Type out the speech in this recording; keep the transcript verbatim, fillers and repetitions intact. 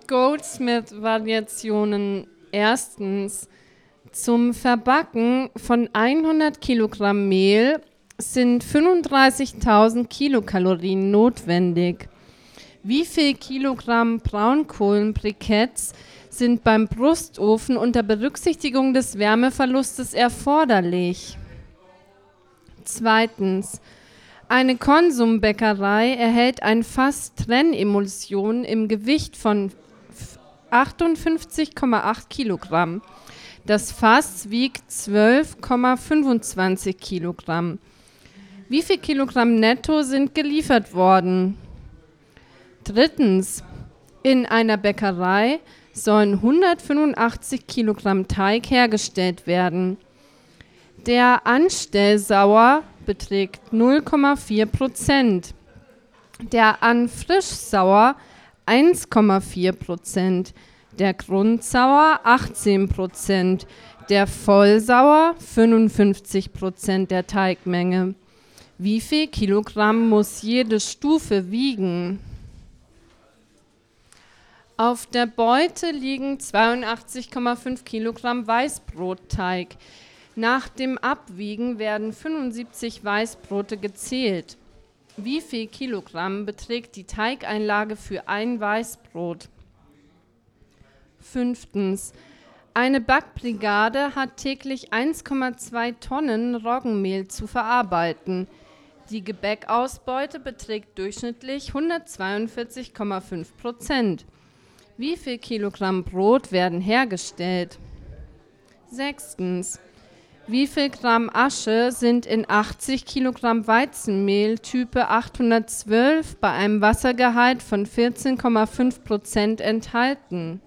Goldsmith-Variationen. Erstens, zum Verbacken von hundert Kilogramm Mehl sind fünfunddreißigtausend Kilokalorien notwendig. Wie viel Kilogramm Braunkohlenbriketts sind beim Brustofen unter Berücksichtigung des Wärmeverlustes erforderlich? Zweitens, eine Konsumbäckerei erhält ein Fass Trennemulsion im Gewicht von achtundfünfzig Komma acht Kilogramm. Das Fass wiegt zwölf Komma fünfundzwanzig Kilogramm. Wie viel Kilogramm netto sind geliefert worden? Drittens, in einer Bäckerei sollen hundertfünfundachtzig Kilogramm Teig hergestellt werden. Der Anstellsauer beträgt null Komma vier Prozent, der Anfrischsauer eins Komma vier Prozent, der Grundsauer achtzehn Prozent, der Vollsauer fünfundfünfzig Prozent der Teigmenge. Wie viel Kilogramm muss jede Stufe wiegen? Auf der Beute liegen zweiundachtzig Komma fünf Kilogramm Weißbrotteig. Nach dem Abwiegen werden fünfundsiebzig Weißbrote gezählt. Wie viel Kilogramm beträgt die Teigeinlage für ein Weißbrot? Fünftens. Eine Backbrigade hat täglich eins Komma zwei Tonnen Roggenmehl zu verarbeiten. Die Gebäckausbeute beträgt durchschnittlich hundertzweiundvierzig Komma fünf Prozent. Wie viel Kilogramm Brot werden hergestellt? Sechstens. Wie viel Gramm Asche sind in achtzig Kilogramm Weizenmehl Type achthundertzwölf bei einem Wassergehalt von vierzehn Komma fünf Prozent enthalten?